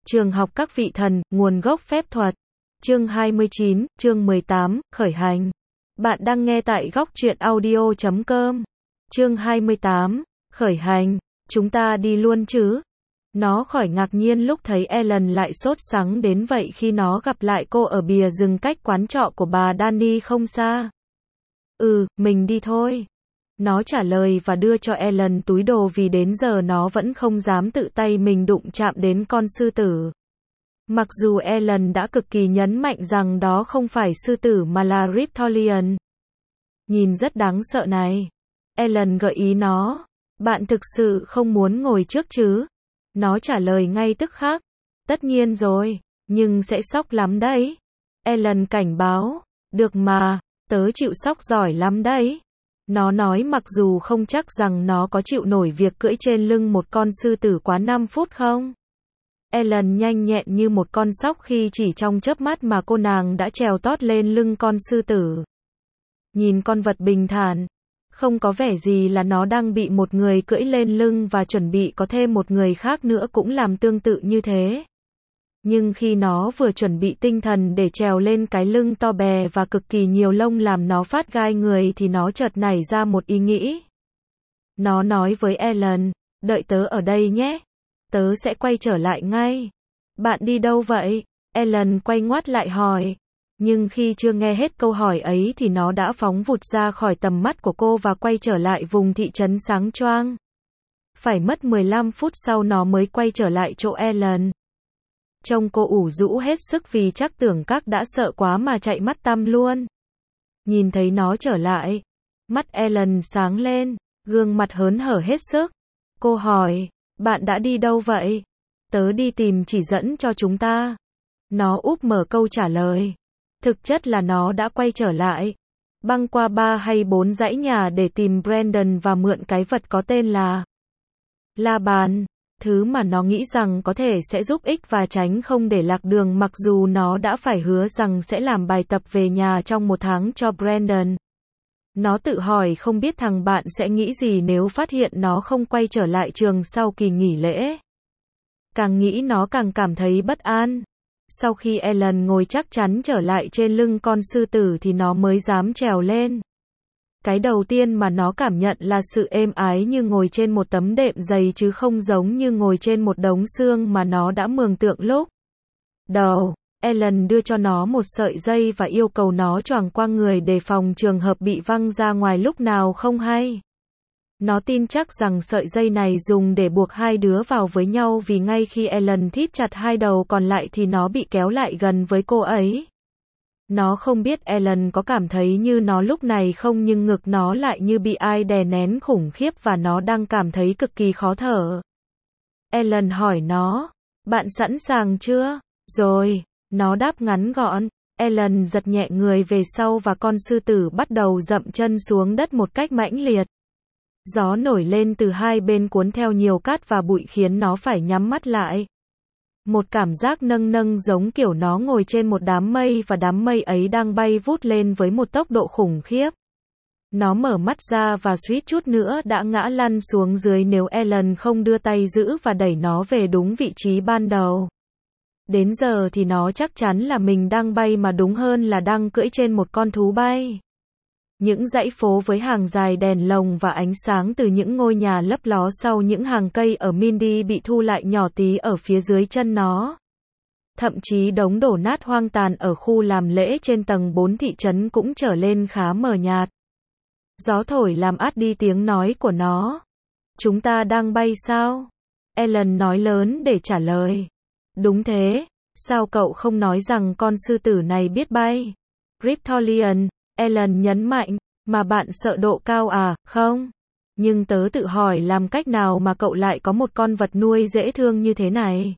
Trường học các vị thần, nguồn gốc phép thuật. Chương 29, chương 18, khởi hành. Bạn đang nghe tại góc truyện audio.com. Chương 28, khởi hành. Chúng ta đi luôn chứ? Nó khỏi ngạc nhiên lúc thấy Ellen lại sốt sắng đến vậy khi nó gặp lại cô ở bìa rừng cách quán trọ của bà Danny không xa. Mình đi thôi. Nó trả lời và đưa cho Ellen túi đồ vì đến giờ nó vẫn không dám tự tay mình đụng chạm đến con sư tử. Mặc dù Ellen đã cực kỳ nhấn mạnh rằng đó không phải sư tử mà là Reptilian. Nhìn rất đáng sợ này. Ellen gợi ý nó. Bạn thực sự không muốn ngồi trước chứ? Nó trả lời ngay tức khắc. Tất nhiên rồi, nhưng sẽ sốc lắm đấy. Ellen cảnh báo. Được mà, tớ chịu sốc giỏi lắm đấy. Nó nói mặc dù không chắc rằng nó có chịu nổi việc cưỡi trên lưng một con sư tử quá 5 phút không. Ellen nhanh nhẹn như một con sóc khi chỉ trong chớp mắt mà cô nàng đã trèo tót lên lưng con sư tử. Nhìn con vật bình thản, không có vẻ gì là nó đang bị một người cưỡi lên lưng và chuẩn bị có thêm một người khác nữa cũng làm tương tự như thế. Nhưng khi nó vừa chuẩn bị tinh thần để trèo lên cái lưng to bè và cực kỳ nhiều lông làm nó phát gai người thì nó chợt nảy ra một ý nghĩ. Nó nói với Ellen, đợi tớ ở đây nhé. Tớ sẽ quay trở lại ngay. Bạn đi đâu vậy? Ellen quay ngoắt lại hỏi. Nhưng khi chưa nghe hết câu hỏi ấy thì nó đã phóng vụt ra khỏi tầm mắt của cô và quay trở lại vùng thị trấn sáng choang. Phải mất 15 phút sau nó mới quay trở lại chỗ Ellen. Trông cô ủ rũ hết sức vì chắc tưởng các đã sợ quá mà chạy mắt tăm luôn. Nhìn thấy nó trở lại, mắt Ellen sáng lên, gương mặt hớn hở hết sức. Cô hỏi, bạn đã đi đâu vậy? Tớ đi tìm chỉ dẫn cho chúng ta. Nó úp mở câu trả lời. Thực chất là nó đã quay trở lại, băng qua 3 hay 4 dãy nhà để tìm Brandon và mượn cái vật có tên là la bàn. Thứ mà nó nghĩ rằng có thể sẽ giúp ích và tránh không để lạc đường mặc dù nó đã phải hứa rằng sẽ làm bài tập về nhà trong 1 tháng cho Brandon. Nó tự hỏi không biết thằng bạn sẽ nghĩ gì nếu phát hiện nó không quay trở lại trường sau kỳ nghỉ lễ. Càng nghĩ nó càng cảm thấy bất an. Sau khi Ellen ngồi chắc chắn trở lại trên lưng con sư tử thì nó mới dám trèo lên. Cái đầu tiên mà nó cảm nhận là sự êm ái như ngồi trên một tấm đệm dày chứ không giống như ngồi trên một đống xương mà nó đã mường tượng lúc đầu. Ellen đưa cho nó một sợi dây và yêu cầu nó choàng qua người để phòng trường hợp bị văng ra ngoài lúc nào không hay. Nó tin chắc rằng sợi dây này dùng để buộc hai đứa vào với nhau vì ngay khi Ellen thít chặt hai đầu còn lại thì nó bị kéo lại gần với cô ấy. Nó không biết Ellen có cảm thấy như nó lúc này không nhưng ngực nó lại như bị ai đè nén khủng khiếp và nó đang cảm thấy cực kỳ khó thở. Ellen hỏi nó, bạn sẵn sàng chưa? Rồi, nó đáp ngắn gọn. Ellen giật nhẹ người về sau và con sư tử bắt đầu dậm chân xuống đất một cách mãnh liệt. Gió nổi lên từ hai bên cuốn theo nhiều cát và bụi khiến nó phải nhắm mắt lại. Một cảm giác nâng nâng giống kiểu nó ngồi trên một đám mây và đám mây ấy đang bay vút lên với một tốc độ khủng khiếp. Nó mở mắt ra và suýt chút nữa đã ngã lăn xuống dưới nếu Ellen không đưa tay giữ và đẩy nó về đúng vị trí ban đầu. Đến giờ thì nó chắc chắn là mình đang bay mà đúng hơn là đang cưỡi trên một con thú bay. Những dãy phố với hàng dài đèn lồng và ánh sáng từ những ngôi nhà lấp ló sau những hàng cây ở Mindy bị thu lại nhỏ tí ở phía dưới chân nó. Thậm chí đống đổ nát hoang tàn ở khu làm lễ trên tầng 4 thị trấn cũng trở lên khá mờ nhạt. Gió thổi làm át đi tiếng nói của nó. Chúng ta đang bay sao? Ellen nói lớn để trả lời. Đúng thế, sao cậu không nói rằng con sư tử này biết bay? Reptilian. Ellen nhấn mạnh, mà bạn sợ độ cao à, không? Nhưng tớ tự hỏi làm cách nào mà cậu lại có một con vật nuôi dễ thương như thế này?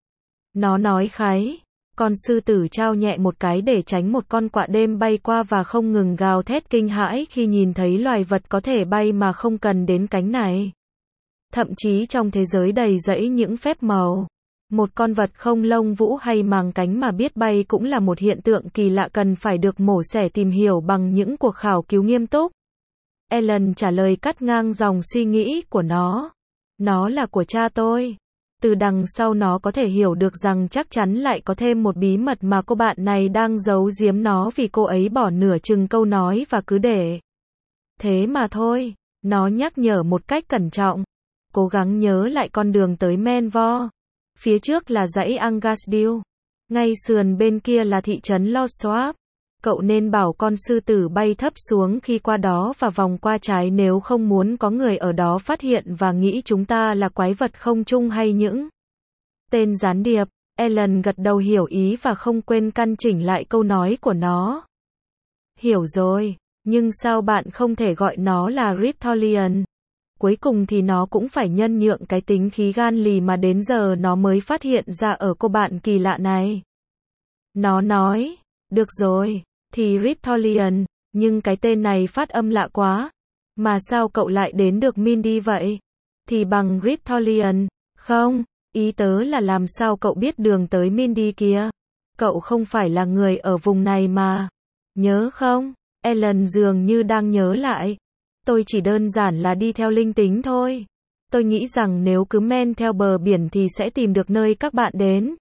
Nó nói kháy. Con sư tử trao nhẹ một cái để tránh một con quạ đêm bay qua và không ngừng gào thét kinh hãi khi nhìn thấy loài vật có thể bay mà không cần đến cánh này. Thậm chí trong thế giới đầy rẫy những phép màu. Một con vật không lông vũ hay màng cánh mà biết bay cũng là một hiện tượng kỳ lạ cần phải được mổ xẻ tìm hiểu bằng những cuộc khảo cứu nghiêm túc. Ellen trả lời cắt ngang dòng suy nghĩ của nó. Nó là của cha tôi. Từ đằng sau nó có thể hiểu được rằng chắc chắn lại có thêm một bí mật mà cô bạn này đang giấu giếm nó vì cô ấy bỏ nửa chừng câu nói và cứ để thế mà thôi. Nó nhắc nhở một cách cẩn trọng. Cố gắng nhớ lại con đường tới Menvor. Phía trước là dãy Angasdale. Ngay sườn bên kia là thị trấn Loswap. Cậu nên bảo con sư tử bay thấp xuống khi qua đó và vòng qua trái nếu không muốn có người ở đó phát hiện và nghĩ chúng ta là quái vật không trung hay những tên gián điệp. Ellen gật đầu hiểu ý và không quên căn chỉnh lại câu nói của nó. Hiểu rồi, nhưng sao bạn không thể gọi nó là Riptolian? Cuối cùng thì nó cũng phải nhân nhượng cái tính khí gan lì mà đến giờ nó mới phát hiện ra ở cô bạn kỳ lạ này. Nó nói, được rồi, thì Riptolian, nhưng cái tên này phát âm lạ quá. Mà sao cậu lại đến được Mindy vậy? Thì bằng Riptolian, không, ý tớ là làm sao cậu biết đường tới Mindy kia? Cậu không phải là người ở vùng này mà. Nhớ không? Ellen dường như đang nhớ lại. Tôi chỉ đơn giản là đi theo linh tính thôi. Tôi nghĩ rằng nếu cứ men theo bờ biển thì sẽ tìm được nơi các bạn đến.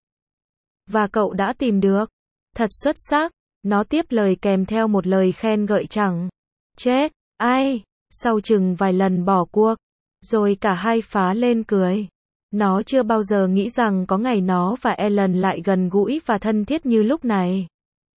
Và cậu đã tìm được. Thật xuất sắc. Nó tiếp lời kèm theo một lời khen gợi chẳng. Chết, ai? Sau chừng vài lần bỏ cuộc. Rồi cả hai phá lên cười. Nó chưa bao giờ nghĩ rằng có ngày nó và Ellen lại gần gũi và thân thiết như lúc này.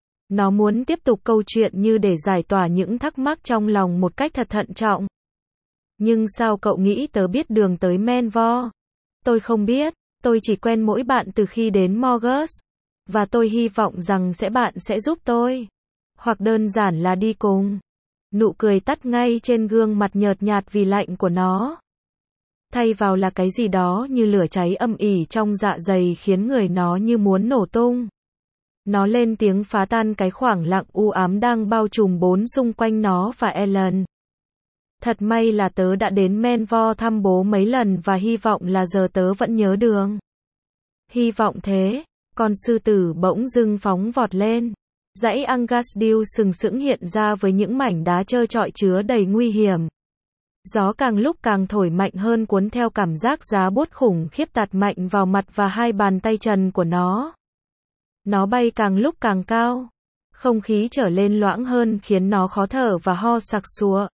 Nó muốn tiếp tục câu chuyện như để giải tỏa những thắc mắc trong lòng một cách thật thận trọng. Nhưng sao cậu nghĩ tớ biết đường tới Menvor? Tôi không biết, tôi chỉ quen mỗi bạn từ khi đến Morgus. Và tôi hy vọng rằng bạn sẽ giúp tôi. Hoặc đơn giản là đi cùng. Nụ cười tắt ngay trên gương mặt nhợt nhạt vì lạnh của nó. Thay vào là cái gì đó như lửa cháy âm ỉ trong dạ dày khiến người nó như muốn nổ tung. Nó lên tiếng phá tan cái khoảng lặng u ám đang bao trùm bốn xung quanh nó và Ellen. Thật may là tớ đã đến Menvor thăm bố mấy lần và hy vọng là giờ tớ vẫn nhớ đường. Hy vọng thế. Con sư tử bỗng dưng phóng vọt lên. Dãy Angasdale sừng sững hiện ra với những mảnh đá trơ trọi chứa đầy nguy hiểm. Gió càng lúc càng thổi mạnh hơn cuốn theo cảm giác giá buốt khủng khiếp tạt mạnh vào mặt và hai bàn tay trần của nó. Nó bay càng lúc càng cao. Không khí trở lên loãng hơn khiến nó khó thở và ho sặc sụa.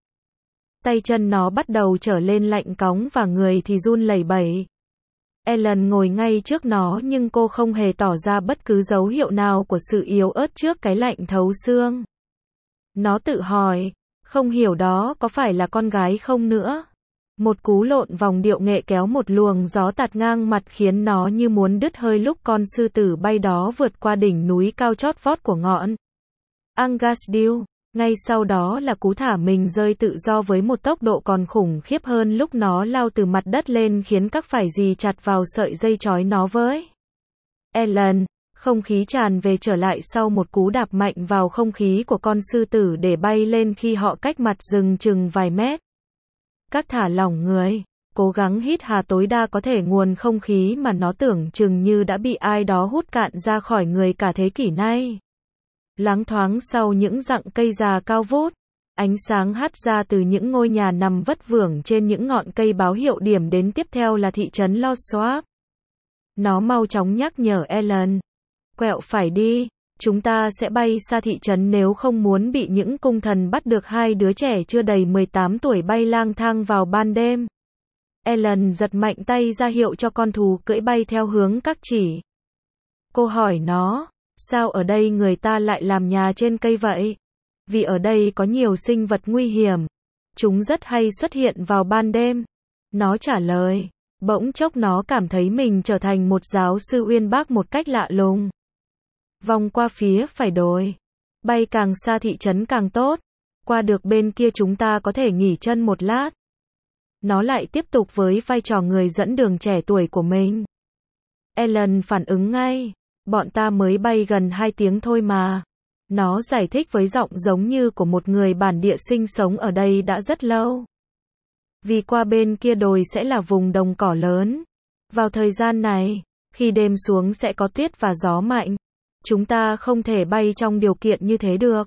Tay chân nó bắt đầu trở lên lạnh cóng và người thì run lẩy bẩy. Ellen ngồi ngay trước nó nhưng cô không hề tỏ ra bất cứ dấu hiệu nào của sự yếu ớt trước cái lạnh thấu xương. Nó tự hỏi, không hiểu đó có phải là con gái không nữa. Một cú lộn vòng điệu nghệ kéo một luồng gió tạt ngang mặt khiến nó như muốn đứt hơi lúc con sư tử bay đó vượt qua đỉnh núi cao chót vót của ngọn Angasdale. Ngay sau đó là cú thả mình rơi tự do với một tốc độ còn khủng khiếp hơn lúc nó lao từ mặt đất lên khiến các phải dì chặt vào sợi dây trói nó với Ellen. Không khí tràn về trở lại sau một cú đạp mạnh vào không khí của con sư tử để bay lên khi họ cách mặt rừng chừng vài mét. Các thả lỏng người, cố gắng hít hà tối đa có thể nguồn không khí mà nó tưởng chừng như đã bị ai đó hút cạn ra khỏi người cả thế kỷ nay. Loáng thoáng sau những rặng cây già cao vút, ánh sáng hắt ra từ những ngôi nhà nằm vất vưởng trên những ngọn cây báo hiệu điểm đến tiếp theo là thị trấn Loswap. Nó mau chóng nhắc nhở Ellen. Quẹo phải đi, chúng ta sẽ bay xa thị trấn nếu không muốn bị những cung thần bắt được hai đứa trẻ chưa đầy 18 tuổi bay lang thang vào ban đêm. Ellen giật mạnh tay ra hiệu cho con thú cưỡi bay theo hướng các chỉ. Cô hỏi nó, sao ở đây người ta lại làm nhà trên cây vậy? Vì ở đây có nhiều sinh vật nguy hiểm. Chúng rất hay xuất hiện vào ban đêm. Nó trả lời. Bỗng chốc nó cảm thấy mình trở thành một giáo sư uyên bác một cách lạ lùng. Vòng qua phía phải đồi. Bay càng xa thị trấn càng tốt. Qua được bên kia chúng ta có thể nghỉ chân một lát. Nó lại tiếp tục với vai trò người dẫn đường trẻ tuổi của mình. Ellen phản ứng ngay. Bọn ta mới bay gần 2 tiếng thôi mà. Nó giải thích với giọng giống như của một người bản địa sinh sống ở đây đã rất lâu. Vì qua bên kia đồi sẽ là vùng đồng cỏ lớn. Vào thời gian này, khi đêm xuống sẽ có tuyết và gió mạnh. Chúng ta không thể bay trong điều kiện như thế được.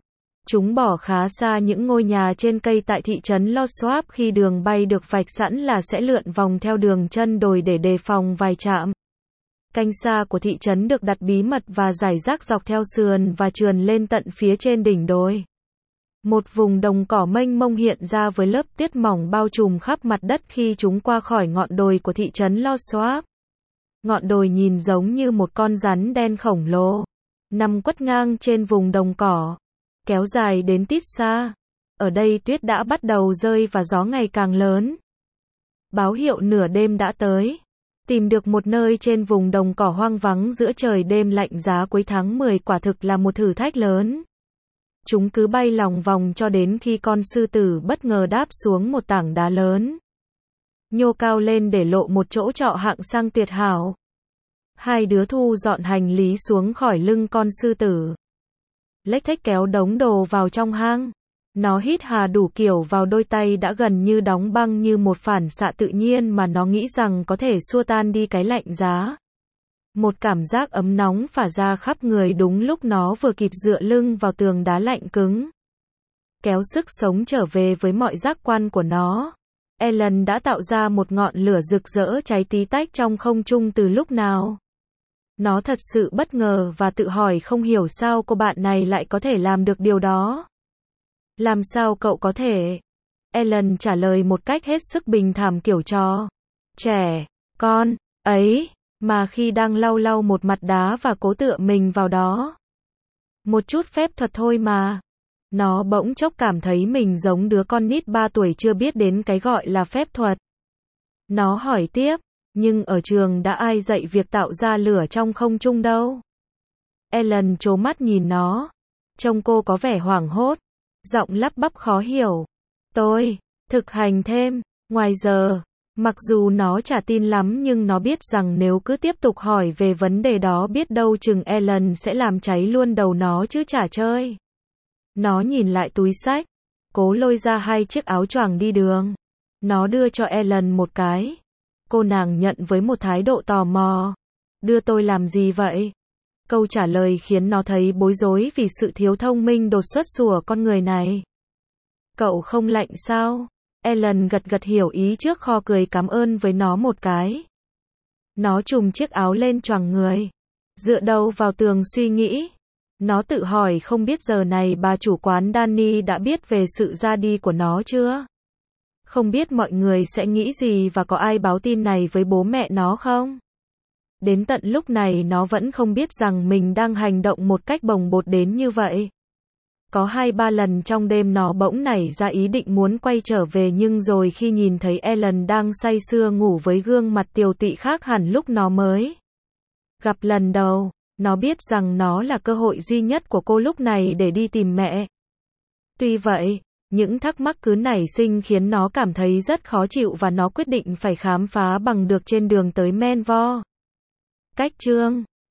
Chúng bỏ khá xa những ngôi nhà trên cây tại thị trấn Loswap, khi đường bay được vạch sẵn là sẽ lượn vòng theo đường chân đồi để đề phòng vài trạm canh xa của thị trấn được đặt bí mật và rải rác dọc theo sườn và trườn lên tận phía trên đỉnh đồi. Một vùng đồng cỏ mênh mông hiện ra với lớp tuyết mỏng bao trùm khắp mặt đất khi chúng qua khỏi ngọn đồi của thị trấn Loswap. Ngọn đồi nhìn giống như một con rắn đen khổng lồ, nằm quất ngang trên vùng đồng cỏ, kéo dài đến tít xa. Ở đây tuyết đã bắt đầu rơi và gió ngày càng lớn. Báo hiệu nửa đêm đã tới. Tìm được một nơi trên vùng đồng cỏ hoang vắng giữa trời đêm lạnh giá cuối tháng 10 quả thực là một thử thách lớn. Chúng cứ bay lòng vòng cho đến khi con sư tử bất ngờ đáp xuống một tảng đá lớn, nhô cao lên để lộ một chỗ trọ hạng sang tuyệt hảo. Hai đứa thu dọn hành lý xuống khỏi lưng con sư tử, lếch thếch kéo đống đồ vào trong hang. Nó hít hà đủ kiểu vào đôi tay đã gần như đóng băng, như một phản xạ tự nhiên mà nó nghĩ rằng có thể xua tan đi cái lạnh giá. Một cảm giác ấm nóng phả ra khắp người đúng lúc nó vừa kịp dựa lưng vào tường đá lạnh cứng, kéo sức sống trở về với mọi giác quan của nó. Ellen đã tạo ra một ngọn lửa rực rỡ cháy tí tách trong không trung từ lúc nào. Nó thật sự bất ngờ và tự hỏi không hiểu sao cô bạn này lại có thể làm được điều đó. Làm sao cậu có thể? Ellen trả lời một cách hết sức bình thản kiểu trò trẻ con ấy, mà khi đang lau một mặt đá và cố tựa mình vào đó. Một chút phép thuật thôi mà. Nó bỗng chốc cảm thấy mình giống đứa con nít 3 tuổi chưa biết đến cái gọi là phép thuật. Nó hỏi tiếp, nhưng ở trường đã ai dạy việc tạo ra lửa trong không trung đâu? Ellen trố mắt nhìn nó. Trông cô có vẻ hoảng hốt, giọng lắp bắp khó hiểu. Tôi thực hành thêm, ngoài giờ. Mặc dù nó chả tin lắm nhưng nó biết rằng nếu cứ tiếp tục hỏi về vấn đề đó biết đâu chừng Ellen sẽ làm cháy luôn đầu nó chứ chả chơi. Nó nhìn lại túi xách, cố lôi ra 2 chiếc áo choàng đi đường. Nó đưa cho Ellen một cái. Cô nàng nhận với một thái độ tò mò. Đưa tôi làm gì vậy? Câu trả lời khiến nó thấy bối rối vì sự thiếu thông minh đột xuất của con người này. Cậu không lạnh sao? Ellen gật hiểu ý trước kho cười cảm ơn với nó một cái. Nó trùm chiếc áo lên choàng người, dựa đầu vào tường suy nghĩ. Nó tự hỏi không biết giờ này bà chủ quán Danny đã biết về sự ra đi của nó chưa? Không biết mọi người sẽ nghĩ gì và có ai báo tin này với bố mẹ nó không? Đến tận lúc này nó vẫn không biết rằng mình đang hành động một cách bồng bột đến như vậy. Có 2-3 lần trong đêm nó bỗng nảy ra ý định muốn quay trở về, nhưng rồi khi nhìn thấy Ellen đang say sưa ngủ với gương mặt tiều tụy khác hẳn lúc nó mới gặp lần đầu, nó biết rằng nó là cơ hội duy nhất của cô lúc này để đi tìm mẹ. Tuy vậy, những thắc mắc cứ nảy sinh khiến nó cảm thấy rất khó chịu và nó quyết định phải khám phá bằng được trên đường tới Menvo. Cách chương